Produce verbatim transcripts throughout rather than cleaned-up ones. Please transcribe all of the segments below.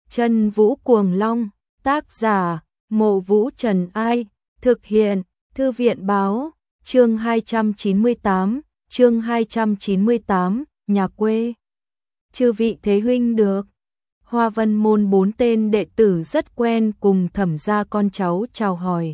Chân Vũ Cuồng Long, tác giả, Mộ Vũ Trần Ai, thực hiện, Thư viện báo, chương hai trăm chín mươi tám, chương hai trăm chín mươi tám, nhà quê. Chư vị thế huynh được. Hoa Vân môn bốn tên đệ tử rất quen cùng Thẩm gia con cháu chào hỏi.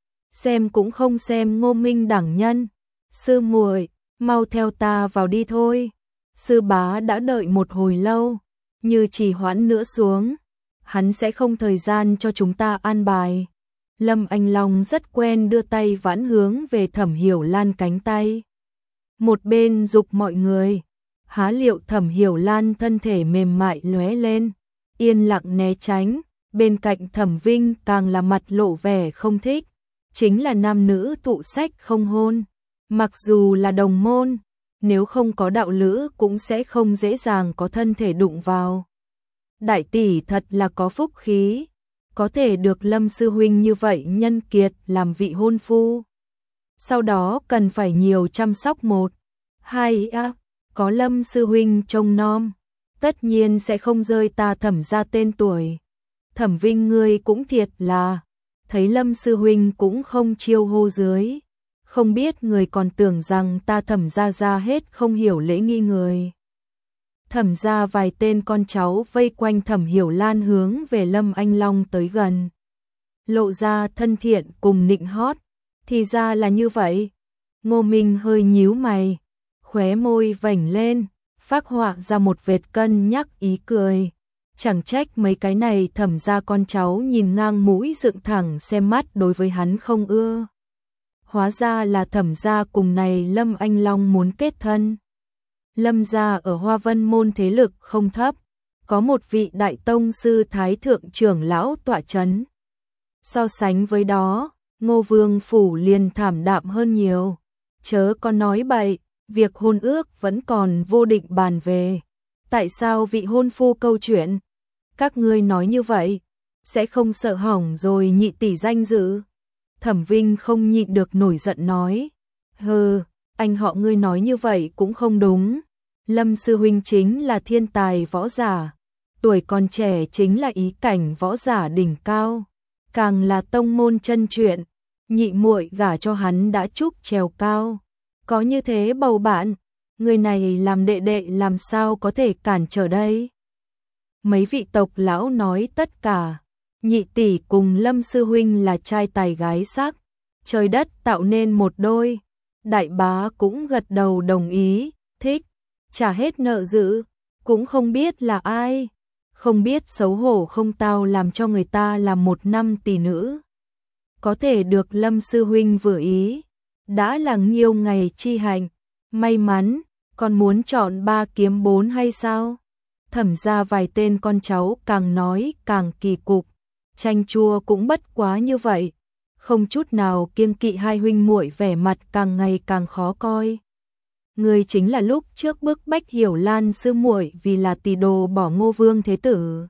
Xem cũng không xem Ngô Minh đẳng nhân. Sư muội, mau theo ta vào đi thôi. Sư bá đã đợi một hồi lâu, như trì hoãn nữa xuống, hắn sẽ không thời gian cho chúng ta an bài. Lâm Anh Long rất quen đưa tay vãn hướng về Thẩm Hiểu Lan cánh tay. Một bên dục mọi người, há liệu Thẩm Hiểu Lan thân thể mềm mại lóe lên, yên lặng né tránh, bên cạnh Thẩm Vinh càng là mặt lộ vẻ không thích, chính là nam nữ tụ sách không hôn, mặc dù là đồng môn, nếu không có đạo lữ cũng sẽ không dễ dàng có thân thể đụng vào. Đại tỷ thật là có phúc khí, có thể được Lâm sư huynh như vậy nhân kiệt làm vị hôn phu. Sau đó cần phải nhiều chăm sóc một, hai á, có Lâm sư huynh trông nom, tất nhiên sẽ không rơi ta Thẩm ra tên tuổi. Thẩm Vinh ngươi cũng thiệt là, thấy Lâm sư huynh cũng không chiêu hô dưới, không biết người còn tưởng rằng ta Thẩm ra ra hết không hiểu lễ nghi người. Thẩm ra vài tên con cháu vây quanh Thẩm Hiểu Lan hướng về Lâm Anh Long tới gần, lộ ra thân thiện cùng nịnh hót. Thì ra là như vậy. Ngô Minh hơi nhíu mày, khóe môi vểnh lên, phác họa ra một vệt cân nhắc ý cười. Chẳng trách mấy cái này Thẩm ra con cháu nhìn ngang mũi dựng thẳng xem mắt đối với hắn không ưa. Hóa ra là Thẩm gia cùng này Lâm Anh Long muốn kết thân. Lâm gia ở Hoa Vân môn thế lực không thấp, có một vị đại tông sư thái thượng trưởng lão tọa chấn. So sánh với đó, Ngô Vương phủ liền thảm đạm hơn nhiều. Chớ có nói bậy, việc hôn ước vẫn còn vô định bàn về. Tại sao vị hôn phu câu chuyện? Các ngươi nói như vậy, sẽ không sợ hỏng rồi nhị tỷ danh dự. Thẩm Vinh không nhịn được nổi giận nói. Hừ, anh họ ngươi nói như vậy cũng không đúng. Lâm sư huynh chính là thiên tài võ giả, tuổi còn trẻ chính là ý cảnh võ giả đỉnh cao, càng là tông môn chân truyện, nhị muội gả cho hắn đã chúc trèo cao. Có như thế bầu bạn, người này làm đệ đệ làm sao có thể cản trở đây? Mấy vị tộc lão nói tất cả, nhị tỷ cùng Lâm sư huynh là trai tài gái sắc, trời đất tạo nên một đôi. Đại bá cũng gật đầu đồng ý, thích, trả hết nợ dữ, cũng không biết là ai, không biết xấu hổ không tao làm cho người ta làm một năm tỷ nữ. Có thể được Lâm sư huynh vừa ý, đã là nhiều ngày chi hạnh, may mắn, còn muốn chọn ba kiếm bốn hay sao? Thẩm ra vài tên con cháu càng nói càng kỳ cục, chanh chua cũng bất quá như vậy, không chút nào kiêng kỵ hai huynh muội vẻ mặt càng ngày càng khó coi. Người chính là lúc trước bức bách Hiểu Lan sư muội vì là tỷ đồ bỏ Ngô Vương thế tử.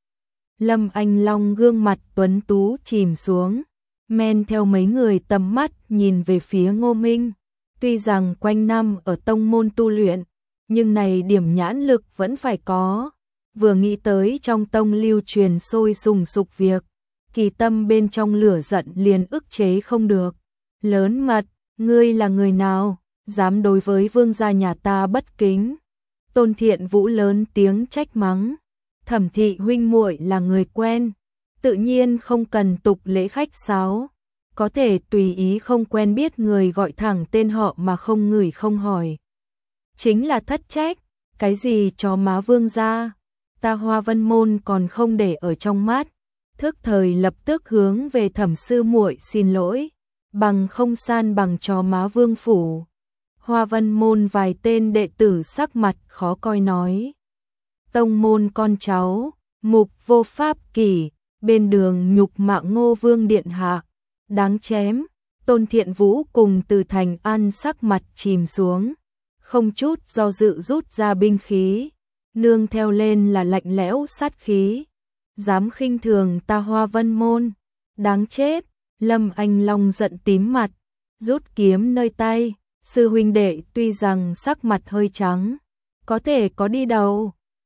Lâm Anh Long gương mặt tuấn tú chìm xuống, men theo mấy người tầm mắt nhìn về phía Ngô Minh. Tuy rằng quanh năm ở tông môn tu luyện, nhưng này điểm nhãn lực vẫn phải có. Vừa nghĩ tới trong tông lưu truyền sôi sùng sục việc, kỳ tâm bên trong lửa giận liền ức chế không được. Lớn mật, ngươi là người nào, dám đối với vương gia nhà ta bất kính? Tôn Thiện Vũ lớn tiếng trách mắng. Thẩm thị huynh muội là người quen, tự nhiên không cần tục lễ khách sáo, có thể tùy ý không quen biết người gọi thẳng tên họ mà không ngửi không hỏi. Chính là thất trách, cái gì cho má vương gia, ta Hoa Vân môn còn không để ở trong mắt, thức thời lập tức hướng về Thẩm sư muội xin lỗi, bằng không san bằng cho má vương phủ. Hoa Vân môn vài tên đệ tử sắc mặt khó coi nói. Tông môn con cháu, mục vô pháp kỷ, bên đường nhục mạ Ngô Vương điện hạ, đáng chém. Tôn Thiện Vũ cùng Từ Thành An sắc mặt chìm xuống, không chút do dự rút ra binh khí, nương theo lên là lạnh lẽo sát khí. Dám khinh thường ta Hoa Vân môn, đáng chết. Lâm Anh Long giận tím mặt, rút kiếm nơi tay. Sư huynh đệ tuy rằng sắc mặt hơi trắng, có thể có đi đầu,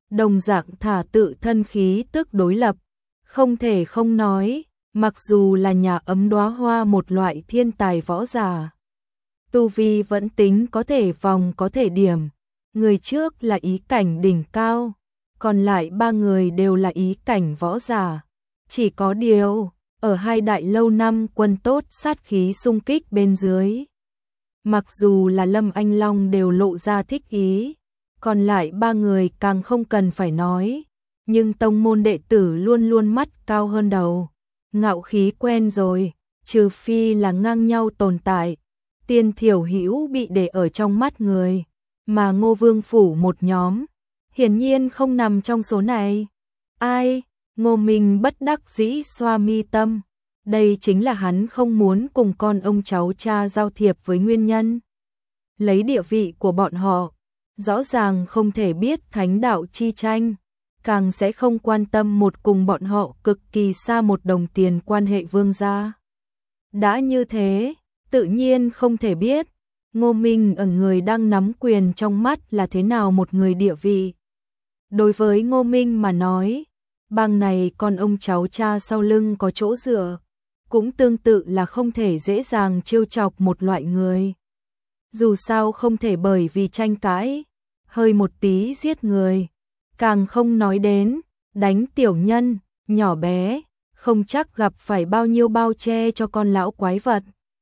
đồng dạng thả tự thân khí tức đối lập. Không thể không nói, mặc dù là nhà ấm đóa hoa một loại thiên tài võ giả, tu vi vẫn tính có thể vòng có thể điểm. Người trước là ý cảnh đỉnh cao, còn lại ba người đều là ý cảnh võ giả. Chỉ có điều, ở hai đại lâu năm quân tốt sát khí xung kích bên dưới, mặc dù là Lâm Anh Long đều lộ ra thích ý, còn lại ba người càng không cần phải nói, nhưng tông môn đệ tử luôn luôn mắt cao hơn đầu, ngạo khí quen rồi, trừ phi là ngang nhau tồn tại, Tiên Thiểu Hữu bị để ở trong mắt người, mà Ngô Vương phủ một nhóm, hiển nhiên không nằm trong số này. Ai? Ngô Minh bất đắc dĩ xoa mi tâm, đây chính là hắn không muốn cùng con ông cháu cha giao thiệp với nguyên nhân. Lấy địa vị của bọn họ, rõ ràng không thể biết thánh đạo chi tranh, càng sẽ không quan tâm một cùng bọn họ cực kỳ xa một đồng tiền quan hệ vương gia. Đã như thế, tự nhiên không thể biết, Ngô Minh ở người đang nắm quyền trong mắt là thế nào một người địa vị. Đối với Ngô Minh mà nói, bang này con ông cháu cha sau lưng có chỗ dựa, cũng tương tự là không thể dễ dàng trêu chọc một loại người. Dù sao không thể bởi vì tranh cãi, hơi một tí giết người, càng không nói đến, đánh tiểu nhân, nhỏ bé, không chắc gặp phải bao nhiêu bao che cho con lão quái vật.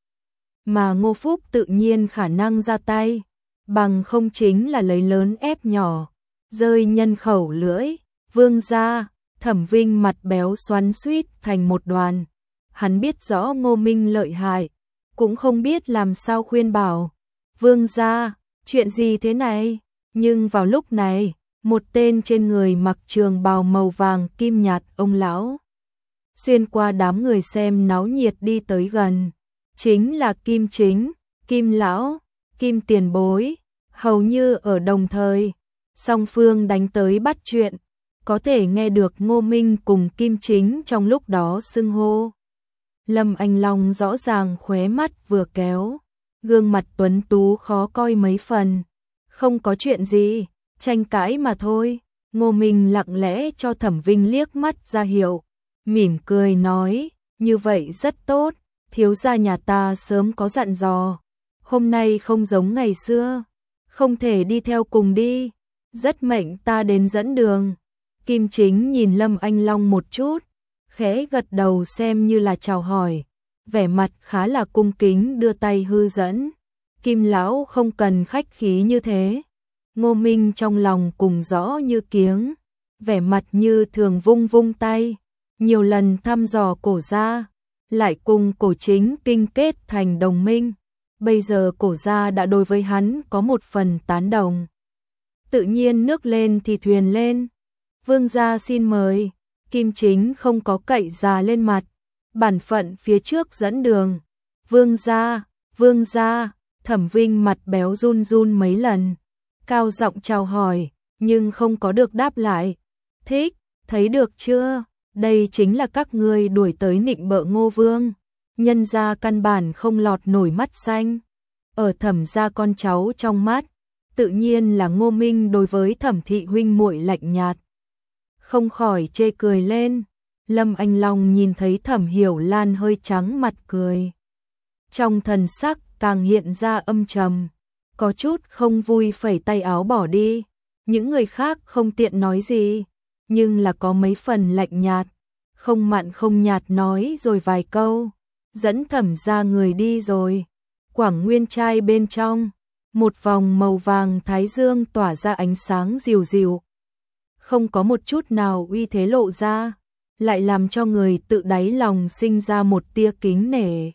Mà Ngô Phúc tự nhiên khả năng ra tay, bằng không chính là lấy lớn ép nhỏ, rơi nhân khẩu lưỡi, vương gia, Thẩm Vinh mặt béo xoắn xuýt thành một đoàn. Hắn biết rõ Ngô Minh lợi hại, cũng không biết làm sao khuyên bảo. Vương gia, chuyện gì thế này? Nhưng vào lúc này, một tên trên người mặc trường bào màu vàng kim nhạt ông lão, xuyên qua đám người xem náo nhiệt đi tới gần. Chính là Kim Chính, Kim Lão, Kim Tiền Bối, hầu như ở đồng thời, song phương đánh tới bắt chuyện, có thể nghe được Ngô Minh cùng Kim Chính trong lúc đó xưng hô. Lâm Anh Long rõ ràng khóe mắt vừa kéo, gương mặt tuấn tú khó coi mấy phần. Không có chuyện gì, tranh cãi mà thôi. Ngô Minh lặng lẽ cho Thẩm Vinh liếc mắt ra hiệu, mỉm cười nói, như vậy rất tốt, thiếu gia nhà ta sớm có dặn dò, hôm nay không giống ngày xưa, không thể đi theo cùng đi, rất mệnh ta đến dẫn đường. Kim Chính nhìn Lâm Anh Long một chút, khẽ gật đầu xem như là chào hỏi, vẻ mặt khá là cung kính đưa tay hư dẫn. Kim Lão không cần khách khí như thế. Ngô Minh trong lòng cùng rõ như kiếng, vẻ mặt như thường vung vung tay, nhiều lần thăm dò cổ gia, lại cùng cổ chính kinh kết thành đồng minh. Bây giờ cổ gia đã đối với hắn có một phần tán đồng. Tự nhiên nước lên thì thuyền lên. Vương gia xin mời. Kim Chính không có cậy già lên mặt, bản phận phía trước dẫn đường. Vương gia, vương gia, Thẩm Vinh mặt béo run run mấy lần, cao giọng chào hỏi, nhưng không có được đáp lại. Thích, thấy được chưa? Đây chính là các ngươi đuổi tới nịnh bợ Ngô Vương, nhân gia căn bản không lọt nổi mắt xanh. Ở Thẩm gia con cháu trong mắt, tự nhiên là Ngô Minh đối với Thẩm thị huynh muội lạnh nhạt, không khỏi chê cười lên. Lâm Anh Long nhìn thấy Thẩm Hiểu Lan hơi trắng mặt cười, trong thần sắc càng hiện ra âm trầm, có chút không vui phẩy tay áo bỏ đi. Những người khác không tiện nói gì, nhưng là có mấy phần lạnh nhạt, không mặn không nhạt nói rồi vài câu, dẫn Thẩm ra người đi rồi. Quảng Nguyên trai bên trong, một vòng màu vàng thái dương tỏa ra ánh sáng dịu dịu, không có một chút nào uy thế lộ ra, lại làm cho người tự đáy lòng sinh ra một tia kính nể.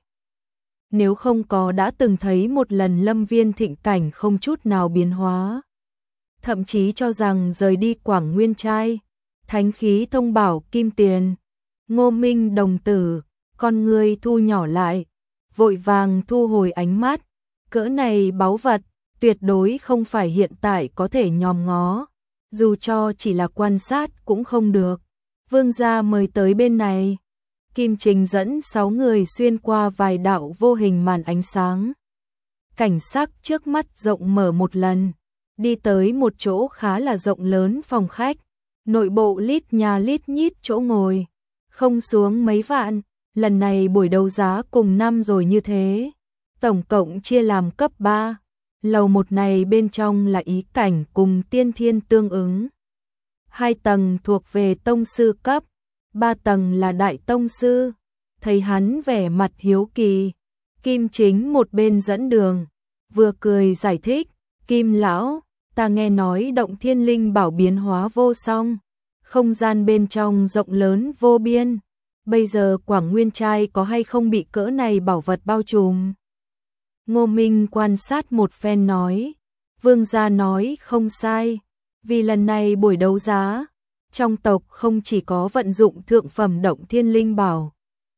Nếu không có đã từng thấy một lần Lâm Viên thịnh cảnh không chút nào biến hóa, thậm chí cho rằng rời đi Quảng Nguyên trai, thánh khí thông bảo kim tiền. Ngô Minh đồng tử, con người thu nhỏ lại, vội vàng thu hồi ánh mắt, cỡ này báu vật, tuyệt đối không phải hiện tại có thể nhòm ngó, dù cho chỉ là quan sát cũng không được. Vương gia mời tới bên này. Kim Trình dẫn sáu người xuyên qua vài đạo vô hình màn ánh sáng. Cảnh sắc trước mắt rộng mở một lần, đi tới một chỗ khá là rộng lớn phòng khách, nội bộ lít nhà lít nhít chỗ ngồi, không xuống mấy vạn, lần này buổi đấu giá cùng năm rồi như thế, tổng cộng chia làm cấp ba, lầu một này bên trong là ý cảnh cùng tiên thiên tương ứng. Hai tầng thuộc về tông sư cấp, ba tầng là đại tông sư. Thấy hắn vẻ mặt hiếu kỳ, Kim Chính một bên dẫn đường, vừa cười giải thích, Kim lão, ta nghe nói động thiên linh bảo biến hóa vô song, không gian bên trong rộng lớn vô biên, bây giờ Quảng Nguyên trai có hay không bị cỡ này bảo vật bao trùm? Ngô Minh quan sát một phen nói, vương gia nói không sai, vì lần này buổi đấu giá, trong tộc không chỉ có vận dụng thượng phẩm động thiên linh bảo,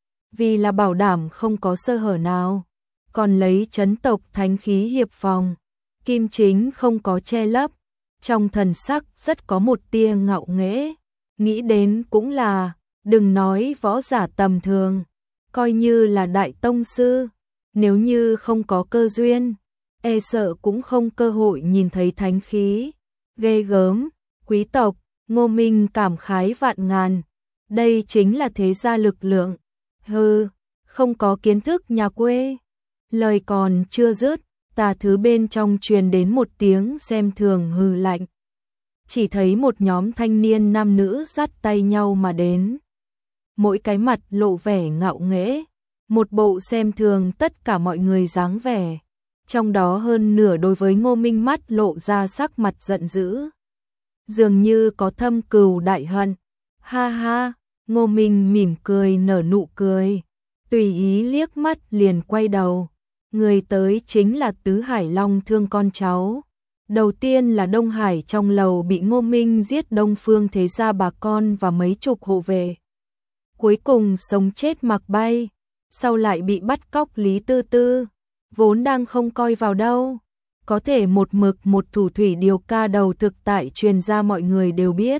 vì là bảo đảm không có sơ hở nào, còn lấy chấn tộc thánh khí hiệp phòng. Kim Chính không có che lấp, trong thần sắc rất có một tia ngạo nghễ, nghĩ đến cũng là, đừng nói võ giả tầm thường, coi như là đại tông sư, nếu như không có cơ duyên, e sợ cũng không cơ hội nhìn thấy thánh khí. Ghê gớm, quý tộc, Ngô Minh cảm khái vạn ngàn, đây chính là thế gia lực lượng. Hừ, không có kiến thức nhà quê. Lời còn chưa dứt, tà thứ bên trong truyền đến một tiếng xem thường hừ lạnh. Chỉ thấy một nhóm thanh niên nam nữ dắt tay nhau mà đến. Mỗi cái mặt lộ vẻ ngạo nghễ, một bộ xem thường tất cả mọi người dáng vẻ. Trong đó hơn nửa đối với Ngô Minh mắt lộ ra sắc mặt giận dữ. Dường như có thâm cừu đại hận. Ha ha, Ngô Minh mỉm cười nở nụ cười. Tùy ý liếc mắt liền quay đầu. Người tới chính là Tứ Hải Long Thương con cháu. Đầu tiên là Đông Hải trong lầu bị Ngô Minh giết Đông Phương thế gia bà con và mấy chục hộ vệ. Cuối cùng sống chết mặc bay. Sau lại bị bắt cóc Lý Tư Tư. Vốn đang không coi vào đâu. Có thể một mực một thủ thủy điều ca đầu thực tại truyền ra mọi người đều biết.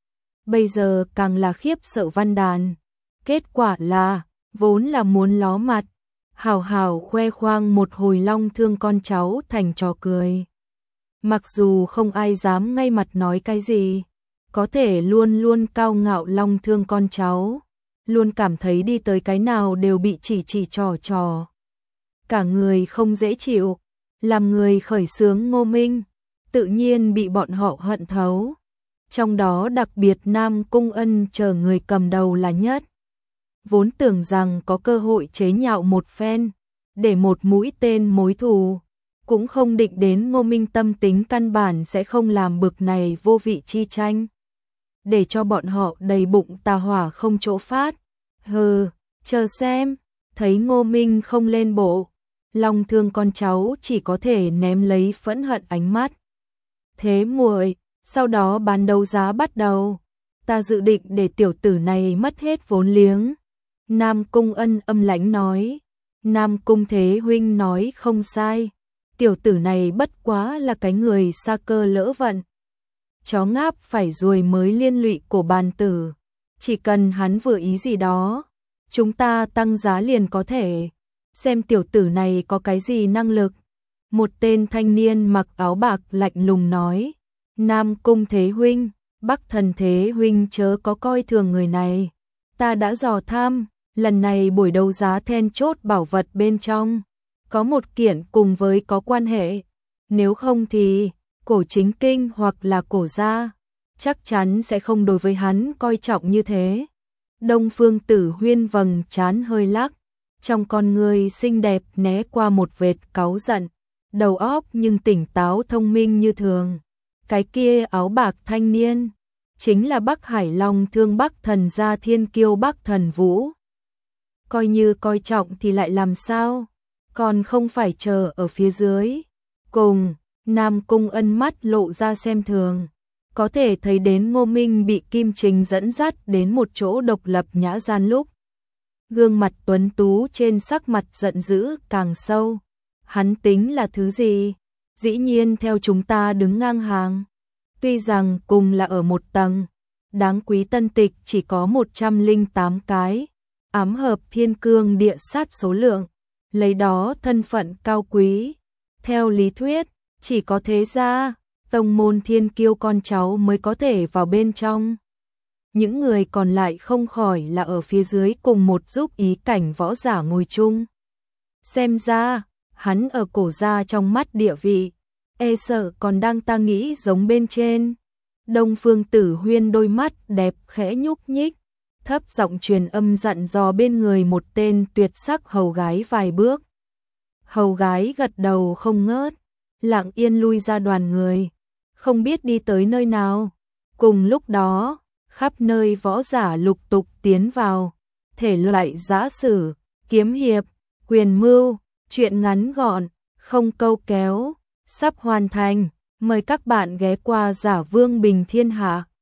Bây giờ càng là khiếp sợ văn đàn. Kết quả là, vốn là muốn ló mặt. Hào hào khoe khoang một hồi Long Thương con cháu thành trò cười. Mặc dù không ai dám ngay mặt nói cái gì, có thể luôn luôn cao ngạo Long Thương con cháu, luôn cảm thấy đi tới cái nào đều bị chỉ chỉ trò trò. Cả người không dễ chịu, làm người khởi xướng Ngô Minh, tự nhiên bị bọn họ hận thấu. Trong đó đặc biệt Nam Cung Ân chờ người cầm đầu là nhất. Vốn tưởng rằng có cơ hội chế nhạo một phen, để một mũi tên mối thù, cũng không định đến Ngô Minh tâm tính căn bản sẽ không làm bực này vô vị chi tranh. Để cho bọn họ đầy bụng tà hỏa không chỗ phát. Hừ, chờ xem, thấy Ngô Minh không lên bộ, Long Thương con cháu chỉ có thể ném lấy phẫn hận ánh mắt. Thế muội, sau đó bán đấu giá bắt đầu, ta dự định để tiểu tử này mất hết vốn liếng. Nam Cung Ân âm lãnh nói, Nam Cung Thế huynh nói không sai, tiểu tử này bất quá là cái người sa cơ lỡ vận. Chó ngáp phải ruồi mới liên lụy của bàn tử, chỉ cần hắn vừa ý gì đó, chúng ta tăng giá liền có thể, xem tiểu tử này có cái gì năng lực. Một tên thanh niên mặc áo bạc lạnh lùng nói, Nam Cung Thế huynh, Bắc Thần Thế huynh chớ có coi thường người này, ta đã dò thăm. Lần này buổi đấu giá then chốt bảo vật bên trong, có một kiện cùng với có quan hệ, nếu không thì Cổ Chính Kinh hoặc là Cổ gia, chắc chắn sẽ không đối với hắn coi trọng như thế. Đông Phương Tử Huyên vầng trán hơi lắc, trong con người xinh đẹp né qua một vệt cáu giận, đầu óc nhưng tỉnh táo thông minh như thường. Cái kia áo bạc thanh niên, chính là Bắc Hải Long Thương Bắc Thần gia thiên kiêu Bắc Thần Vũ. Coi như coi trọng thì lại làm sao, còn không phải chờ ở phía dưới. Cùng, Nam Cung Ân mắt lộ ra xem thường, có thể thấy đến Ngô Minh bị Kim Trình dẫn dắt đến một chỗ độc lập nhã gian lúc. Gương mặt tuấn tú trên sắc mặt giận dữ càng sâu, hắn tính là thứ gì, dĩ nhiên theo chúng ta đứng ngang hàng. Tuy rằng cùng là ở một tầng, đáng quý tân tịch chỉ có một trăm lẻ tám cái. Ám hợp thiên cương địa sát số lượng, lấy đó thân phận cao quý. Theo lý thuyết, chỉ có thế gia, tông môn thiên kiêu con cháu mới có thể vào bên trong. Những người còn lại không khỏi là ở phía dưới cùng một giúp ý cảnh võ giả ngồi chung. Xem ra, hắn ở cổ gia trong mắt địa vị, e sợ còn đang ta nghĩ giống bên trên. Đông Phương Tử Huyên đôi mắt đẹp khẽ nhúc nhích, thấp giọng truyền âm dặn dò bên người một tên tuyệt sắc hầu gái vài bước. Hầu gái gật đầu không ngớt, lặng yên lui ra đoàn người, không biết đi tới nơi nào. Cùng lúc đó, khắp nơi võ giả lục tục tiến vào, thể loại giã sử, kiếm hiệp, quyền mưu, chuyện ngắn gọn, không câu kéo, sắp hoàn thành, mời các bạn ghé qua Giả Vương Bình Thiên Hạ.